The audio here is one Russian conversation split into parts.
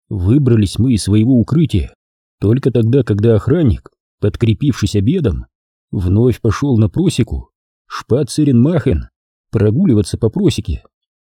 Выбрались мы из своего укрытия только тогда, когда охранник, подкрепившись обедом, вновь пошел на просеку Шпацеренмахен прогуливаться по просеке.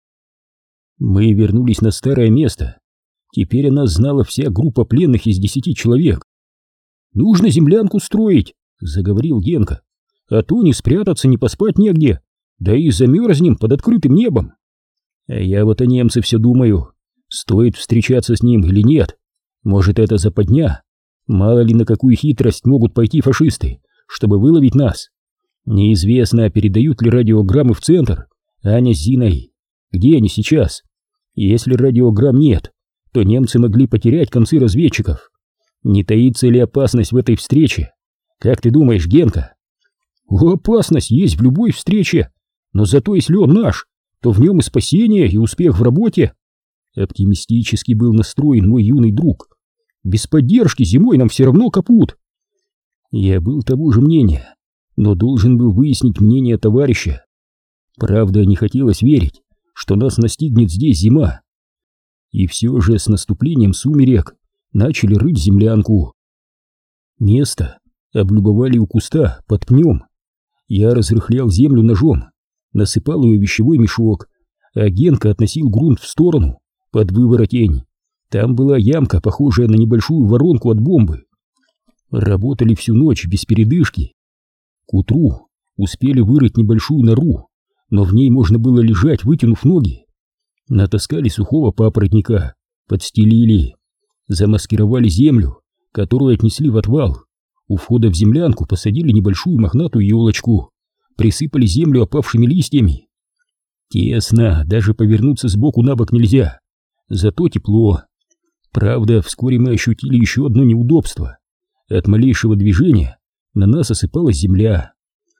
Мы вернулись на старое место. Теперь о нас знала вся группа пленных из 10 человек. «Нужно землянку строить», — заговорил Генка, «а то не спрятаться, не поспать негде, да и замерзнем под открытым небом». А я вот о немце все думаю, стоит встречаться с ним или нет. Может, это западня? Мало ли на какую хитрость могут пойти фашисты, чтобы выловить нас. Неизвестно, передают ли радиограммы в центр Аня с Зиной. Где они сейчас? Если радиограмм нет, то немцы могли потерять концы разведчиков. Не таится ли опасность в этой встрече? Как ты думаешь, Генка? Опасность есть в любой встрече, но зато если он наш, то в нем и спасение, и успех в работе. Оптимистически был настроен мой юный друг. Без поддержки зимой нам все равно капут. Я был того же мнения, но должен был выяснить мнение товарища. Правда, не хотелось верить, что нас настигнет здесь зима. И все же с наступлением сумерек начали рыть землянку. Место облюбовали у куста под пнем. Я разрыхлял землю ножом, насыпал ее в вещевой мешок, а Генка относил грунт в сторону, под выворотень. Там была ямка, похожая на небольшую воронку от бомбы. Работали всю ночь без передышки. К утру успели вырыть небольшую нору, но в ней можно было лежать, вытянув ноги. Натаскали сухого папоротника, подстелили, замаскировали землю, которую отнесли в отвал. У входа в землянку посадили небольшую мохнатую елочку, присыпали землю опавшими листьями. Тесно, даже повернуться сбоку на бок нельзя, зато тепло. Правда, вскоре мы ощутили еще одно неудобство. От малейшего движения на нас осыпалась земля.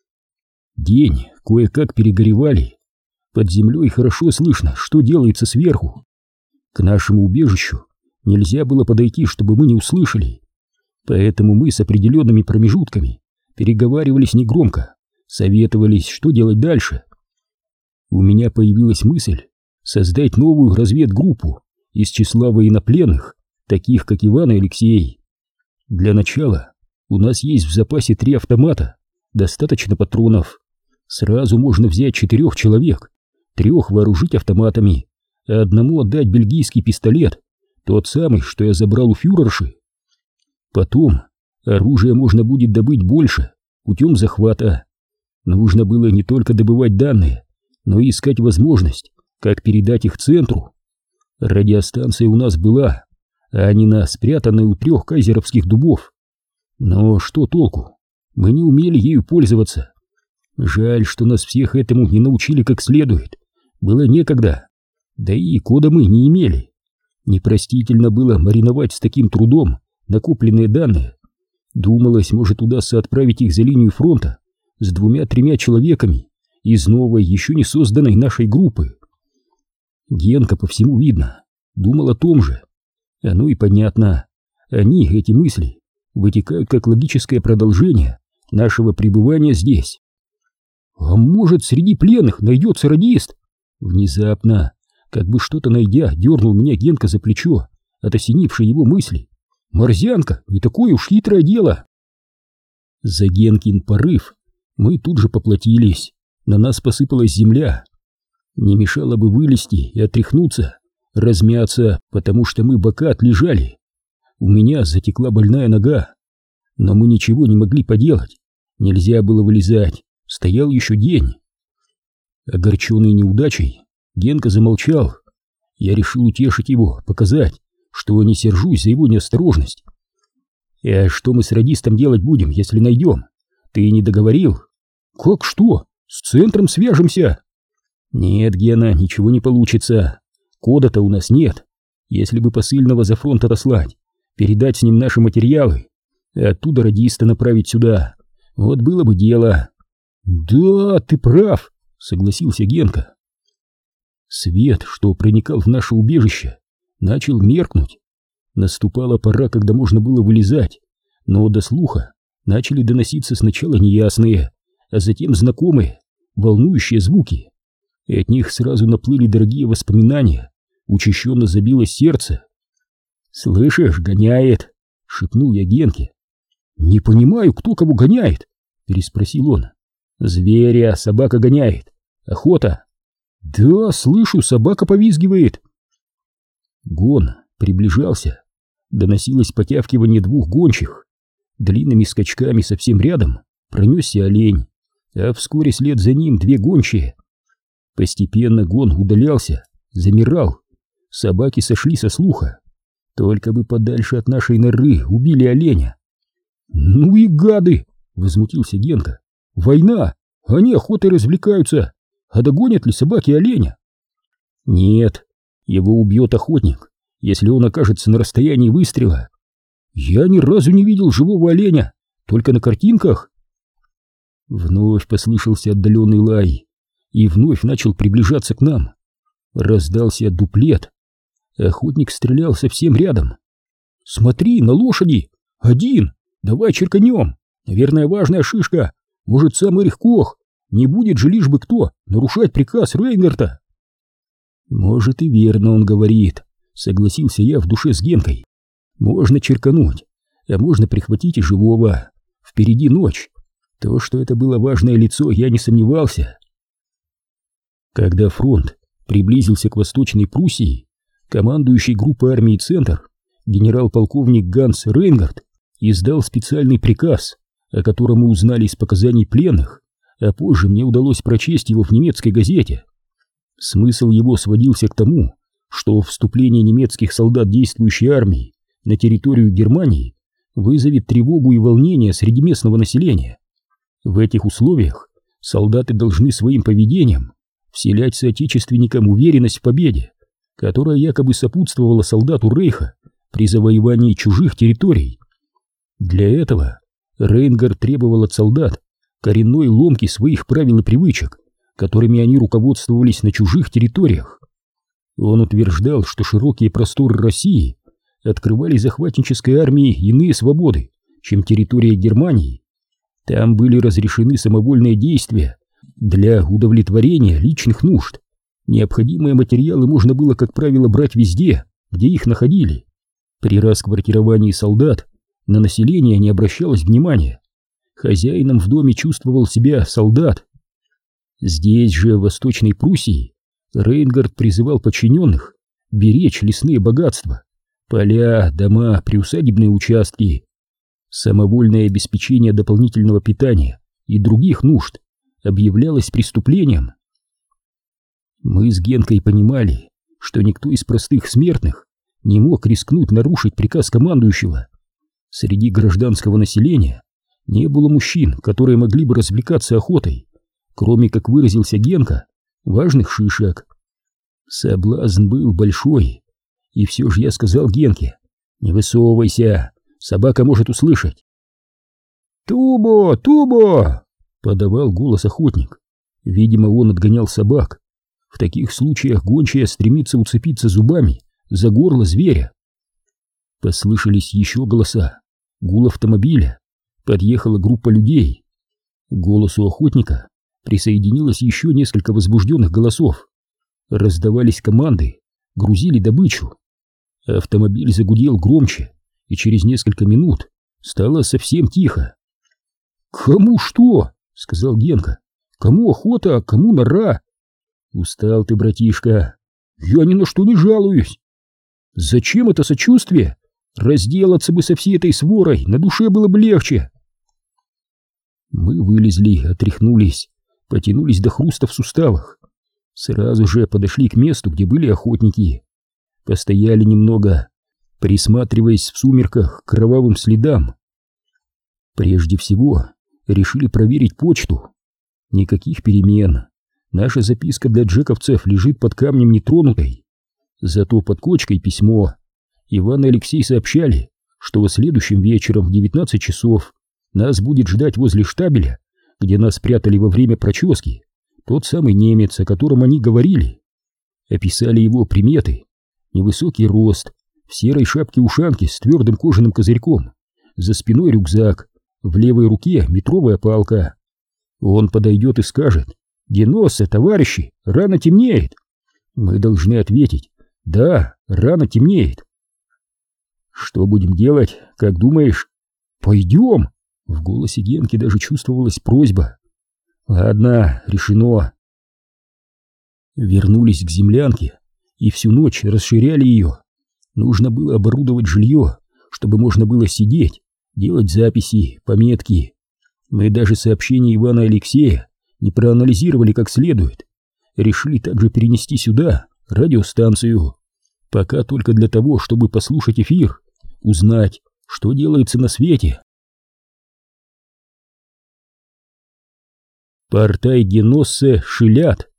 День кое-как перегоревали. Под землей хорошо слышно, что делается сверху. К нашему убежищу нельзя было подойти, чтобы мы не услышали. Поэтому мы с определенными промежутками переговаривались негромко, советовались, что делать дальше. У меня появилась мысль создать новую разведгруппу из числа военнопленных, таких как Иван и Алексей. Для начала у нас есть в запасе 3 автомата, достаточно патронов. Сразу можно взять 4 человек, 3 вооружить автоматами, а одному отдать бельгийский пистолет, тот самый, что я забрал у фюрерши. Потом оружие можно будет добыть больше, путем захвата. Нужно было не только добывать данные, но и искать возможность, как передать их центру. Радиостанция у нас была, а Анина спрятанная у 3 кайзеровских дубов. Но что толку? Мы не умели ею пользоваться. Жаль, что нас всех этому не научили как следует. Было некогда. Да и кода мы не имели. Непростительно было мариновать с таким трудом накопленные данные. Думалось, может, удастся отправить их за линию фронта с 2-3 человеками из новой, еще не созданной нашей группы. Генка, по всему видно, думал о том же. Оно и понятно. Они, эти мысли, вытекают как логическое продолжение нашего пребывания здесь. А может, среди пленных найдется радист? Внезапно, как бы что-то найдя, дернул меня Генка за плечо от осенившей его мысли. Морзянка, не такое уж хитрое дело. За Генкин порыв мы тут же поплатились. На нас посыпалась земля. Не мешало бы вылезти и отряхнуться, размяться, потому что мы бока отлежали. У меня затекла больная нога, но мы ничего не могли поделать. Нельзя было вылезать, стоял еще день. Огорченный неудачей, Генка замолчал. Я решил утешить его, показать, что не сержусь за его неосторожность. А что мы с радистом делать будем, если найдем? Ты не договорил? Как что? С центром свяжемся? Нет, Гена, ничего не получится. Кода-то у нас нет. Если бы посыльного за фронт отослать, передать с ним наши материалы, а оттуда радиста направить сюда, вот было бы дело. Да, ты прав, согласился Генка. Свет, что проникал в наше убежище, начал меркнуть. Наступала пора, когда можно было вылезать, но до слуха начали доноситься сначала неясные, а затем знакомые, волнующие звуки. И от них сразу наплыли дорогие воспоминания, учащенно забилось сердце. «Слышишь, гоняет!» — шепнул я Генке. «Не понимаю, кто кого гоняет?» — переспросил он. «Зверя, собака гоняет. Охота!» «Да, слышу, собака повизгивает!» Гон приближался. Доносилось потявкивание двух гончих. Длинными скачками совсем рядом пронесся олень, а вскоре след за ним две гончие. Постепенно гон удалялся, замирал. Собаки сошли со слуха. Только бы подальше от нашей норы убили оленя. «Ну и гады!» — возмутился Генка. «Война! Они охотой развлекаются! А догонят ли собаки оленя?» «Нет, его убьет охотник, если он окажется на расстоянии выстрела. Я ни разу не видел живого оленя, только на картинках». Вновь послышался отдаленный лай и вновь начал приближаться к нам. Раздался дуплет. Охотник стрелял совсем рядом. «Смотри, на лошади! Один! Давай черканем! Наверное, важная шишка! Может, сам Эрих Кох! Не будет же лишь бы кто нарушать приказ Рейнгарта!» «Может, и верно он говорит», — согласился я в душе с Генкой. «Можно черкануть, а можно прихватить и живого. Впереди ночь. То, что это было важное лицо, я не сомневался». Когда фронт приблизился к Восточной Пруссии, командующий группой армии «Центр» генерал-полковник Ганс Рейнгард издал специальный приказ, о котором мы узнали из показаний пленных, а позже мне удалось прочесть его в немецкой газете. Смысл его сводился к тому, что вступление немецких солдат действующей армии на территорию Германии вызовет тревогу и волнение среди местного населения. В этих условиях солдаты должны своим поведением вселять соотечественникам уверенность в победе, которая якобы сопутствовала солдату Рейха при завоевании чужих территорий. Для этого Рейнгард требовал от солдат коренной ломки своих правил и привычек, которыми они руководствовались на чужих территориях. Он утверждал, что широкие просторы России открывали захватнической армии иные свободы, чем территория Германии. Там были разрешены самовольные действия для удовлетворения личных нужд. Необходимые материалы можно было, как правило, брать везде, где их находили. При расквартировании солдат на население не обращалось внимания. Хозяином в доме чувствовал себя солдат. Здесь же, в Восточной Пруссии, Рейнгард призывал подчиненных беречь лесные богатства, поля, дома, приусадебные участки. Самовольное обеспечение дополнительного питания и других нужд объявлялось преступлением. Мы с Генкой понимали, что никто из простых смертных не мог рискнуть нарушить приказ командующего. Среди гражданского населения не было мужчин, которые могли бы развлекаться охотой, кроме, как выразился Генка, важных шишек. Соблазн был большой, и все же я сказал Генке: «Не высовывайся, собака может услышать». «Тубо! Тубо!» — подавал голос охотник. Видимо, он отгонял собак. В таких случаях гончая стремится уцепиться зубами за горло зверя. Послышались еще голоса, гул автомобиля, подъехала группа людей. К голосу охотника присоединилось еще несколько возбужденных голосов. Раздавались команды, грузили добычу. Автомобиль загудел громче, и через несколько минут стало совсем тихо. «Кому что?» — сказал Генка. «Кому охота, а кому нора?» «Устал ты, братишка». «Я ни на что не жалуюсь». «Зачем это сочувствие? Разделаться бы со всей этой сворой, на душе было бы легче». Мы вылезли, отряхнулись, потянулись до хруста в суставах. Сразу же подошли к месту, где были охотники. Постояли немного, присматриваясь в сумерках к кровавым следам. Прежде всего решили проверить почту. Никаких перемен. Наша записка для джековцев лежит под камнем нетронутой. Зато под кочкой письмо. Иван и Алексей сообщали, что следующим вечером в 19 часов нас будет ждать возле штабеля, где нас спрятали во время прочески, тот самый немец, о котором они говорили. Описали его приметы: невысокий рост, в серой шапке-ушанке с твердым кожаным козырьком, за спиной рюкзак, в левой руке метровая палка. Он подойдет и скажет: «Геноса, товарищи, рано темнеет». Мы должны ответить: «Да, рано темнеет». Что будем делать, как думаешь? Пойдем. В голосе Генки даже чувствовалась просьба. Ладно, решено. Вернулись к землянке и всю ночь расширяли ее. Нужно было оборудовать жилье, чтобы можно было сидеть, делать записи, пометки. Мы даже сообщение Ивана Алексея не проанализировали как следует. Решили также перенести сюда радиостанцию. Пока только для того, чтобы послушать эфир, узнать, что делается на свете. Портай Геноссе шилят.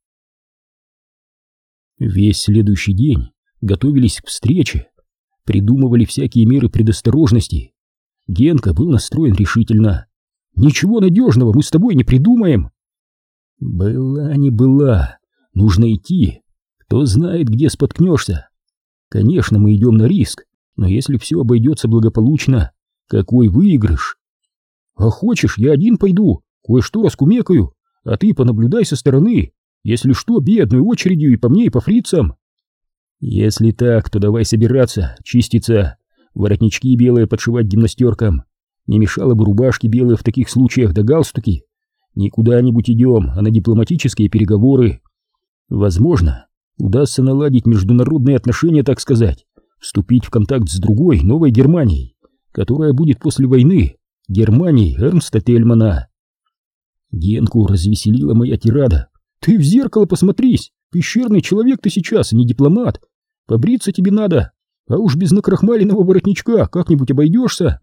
Весь следующий день готовились к встрече, придумывали всякие меры предосторожности. Генка был настроен решительно. «Ничего надежного мы с тобой не придумаем!» Была не была, нужно идти. Кто знает, где споткнешься. Конечно, мы идем на риск, но если все обойдется благополучно, какой выигрыш? А хочешь, я один пойду, кое-что раскумекаю, а ты понаблюдай со стороны. Если что, бей одной очередью и по мне, и по фрицам. Если так, то давай собираться, чиститься, воротнички белые подшивать гимнастеркам. Не мешало бы рубашки белые в таких случаях, да галстуки. Не куда-нибудь идем, а на дипломатические переговоры. Возможно, удастся наладить международные отношения, так сказать, вступить в контакт с другой, новой Германией, которая будет после войны Германией Эрнста Тельмана. Генку развеселила моя тирада. Ты в зеркало посмотрись, пещерный человек ты сейчас, а не дипломат. Побриться тебе надо, а уж без накрахмаленного воротничка как-нибудь обойдешься.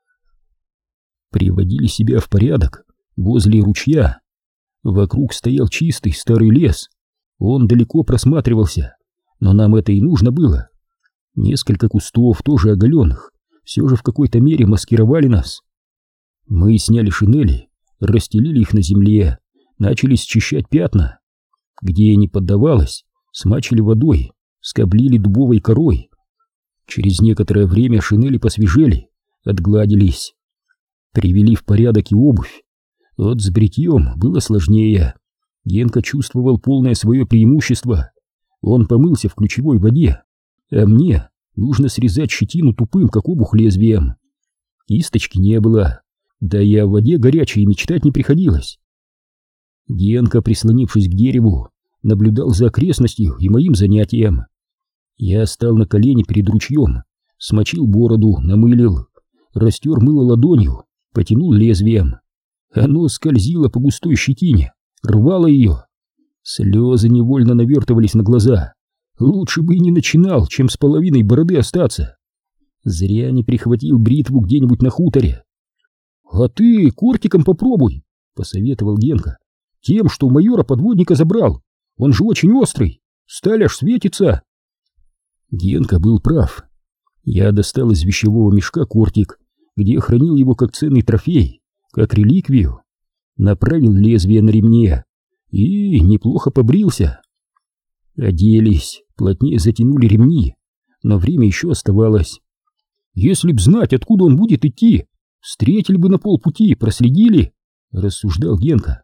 Приводили себя в порядок возле ручья. Вокруг стоял чистый старый лес. Он далеко просматривался, но нам это и нужно было. Несколько кустов, тоже оголенных, все же в какой-то мере маскировали нас. Мы сняли шинели, расстелили их на земле, начали счищать пятна. Где не поддавалось, смачили водой, скоблили дубовой корой. Через некоторое время шинели посвежели, отгладились. Привели в порядок и обувь. Вот с бритьем было сложнее. Генка чувствовал полное свое преимущество. Он помылся в ключевой воде, а мне нужно срезать щетину тупым, как обух, лезвием. Кисточки не было, да и о воде горячей мечтать не приходилось. Генка, прислонившись к дереву, наблюдал за окрестностью и моим занятием. Я стал на колени перед ручьем, смочил бороду, намылил, растер мыло ладонью, потянул лезвием. Оно скользило по густой щетине, рвало ее. Слезы невольно навертывались на глаза. Лучше бы и не начинал, чем с половиной бороды остаться. Зря не прихватил бритву где-нибудь на хуторе. — А ты кортиком попробуй, — посоветовал Генка. — Тем, что у майора подводника забрал. Он же очень острый, сталь аж светится. Генка был прав. Я достал из вещевого мешка кортик, где хранил его как ценный трофей, как реликвию. Направил лезвие на ремне и неплохо побрился. Оделись, плотнее затянули ремни, но время еще оставалось. Если б знать, откуда он будет идти, встретили бы на полпути, проследили, рассуждал Генка.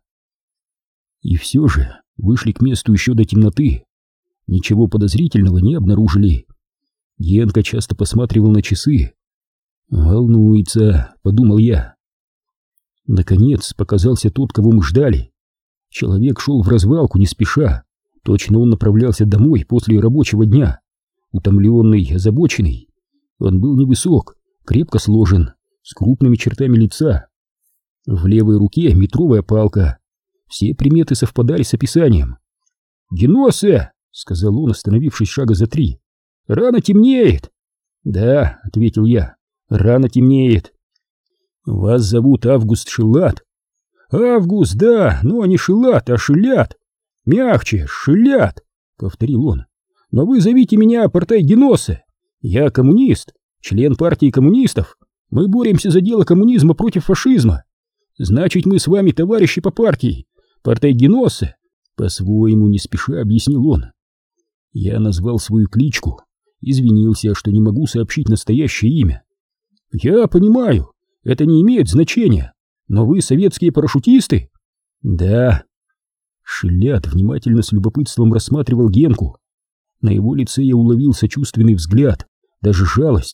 И все же вышли к месту еще до темноты. Ничего подозрительного не обнаружили. Генка часто посматривал на часы. «Волнуется», — подумал я. Наконец показался тот, кого мы ждали. Человек шел в развалку не спеша. Точно он направлялся домой после рабочего дня. Утомленный, озабоченный. Он был невысок, крепко сложен, с крупными чертами лица. В левой руке метровая палка. Все приметы совпадали с описанием. «Геноссе!» — сказал он, остановившись шага за 3. «Рано темнеет!» «Да», — ответил я, — «рано темнеет». «Вас зовут Август Шилат?» «Август, да, но не Шилат, а Шилят. Мягче, Шилят», — повторил он. «Но вы зовите меня Портай Геноссе. Я коммунист, член партии коммунистов. Мы боремся за дело коммунизма против фашизма. Значит, мы с вами товарищи по партии. Портай Геноссе», — по-своему не спеша объяснил он. Я назвал свою кличку, извинился, что не могу сообщить настоящее имя. «Я понимаю, это не имеет значения, но вы советские парашютисты?» «Да». Шилят внимательно с любопытством рассматривал Генку. На его лице я уловил сочувственный взгляд, даже жалость.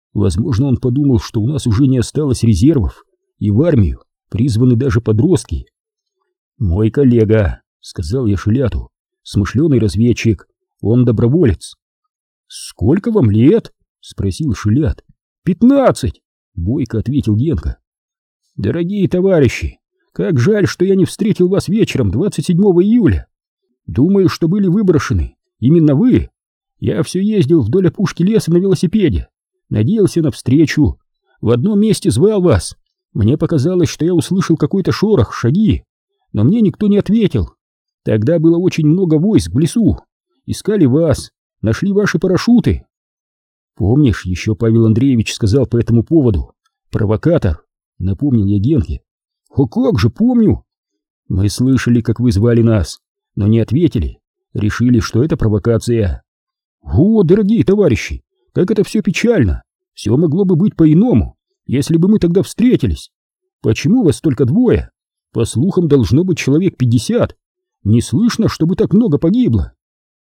Возможно, он подумал, что у нас уже не осталось резервов, и в армию призваны даже подростки. «Мой коллега», — сказал я Шиляту, — «смышленый разведчик, он доброволец». «Сколько вам лет?» — спросил Шилят. 15, бойко ответил Генка. «Дорогие товарищи, как жаль, что я не встретил вас вечером 27 июля. Думаю, что были выброшены именно вы. Я все ездил вдоль опушки леса на велосипеде, надеялся на встречу. В одном месте звал вас. Мне показалось, что я услышал какой-то шорох, шаги, но мне никто не ответил. Тогда было очень много войск в лесу. Искали вас, нашли ваши парашюты. Помнишь, еще Павел Андреевич сказал по этому поводу? Провокатор, напомнил я Генке. О, как же, помню. Мы слышали, как вы звали нас, но не ответили. Решили, что это провокация. О, дорогие товарищи, как это все печально. Все могло бы быть по-иному, если бы мы тогда встретились. Почему вас только двое? По слухам, должно быть человек 50. Не слышно, чтобы так много погибло.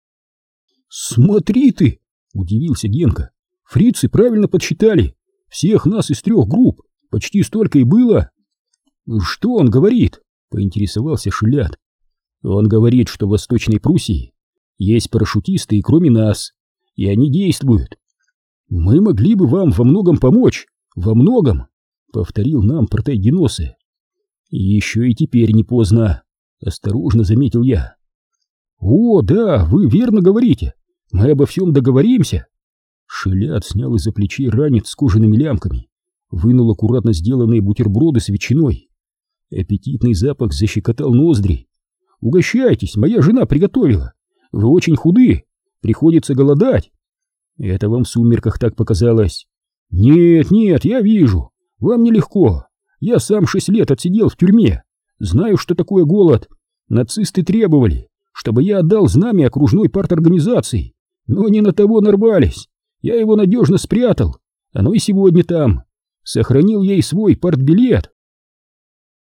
Смотри ты, удивился Генка. Фрицы правильно подсчитали. Всех нас из 3 групп почти столько и было. Что он говорит? Поинтересовался Шилят. Он говорит, что в Восточной Пруссии есть парашютисты и кроме нас, и они действуют. Мы могли бы вам во многом помочь, во многом, повторил нам Протайгеносы. Еще и теперь не поздно, осторожно заметил я. О, да, вы верно говорите, мы обо всем договоримся. Шилят снял из-за плечей ранец с кожаными лямками, вынул аккуратно сделанные бутерброды с ветчиной. Аппетитный запах защекотал ноздри. Угощайтесь, моя жена приготовила. Вы очень худы, приходится голодать. Это вам в сумерках так показалось. Нет, нет, я вижу, вам нелегко. Я сам 6 лет отсидел в тюрьме, знаю, что такое голод. Нацисты требовали, чтобы я отдал знамя окружной парторганизации, но не на того нарвались. Я его надежно спрятал, оно и сегодня там. Сохранил я и свой партбилет.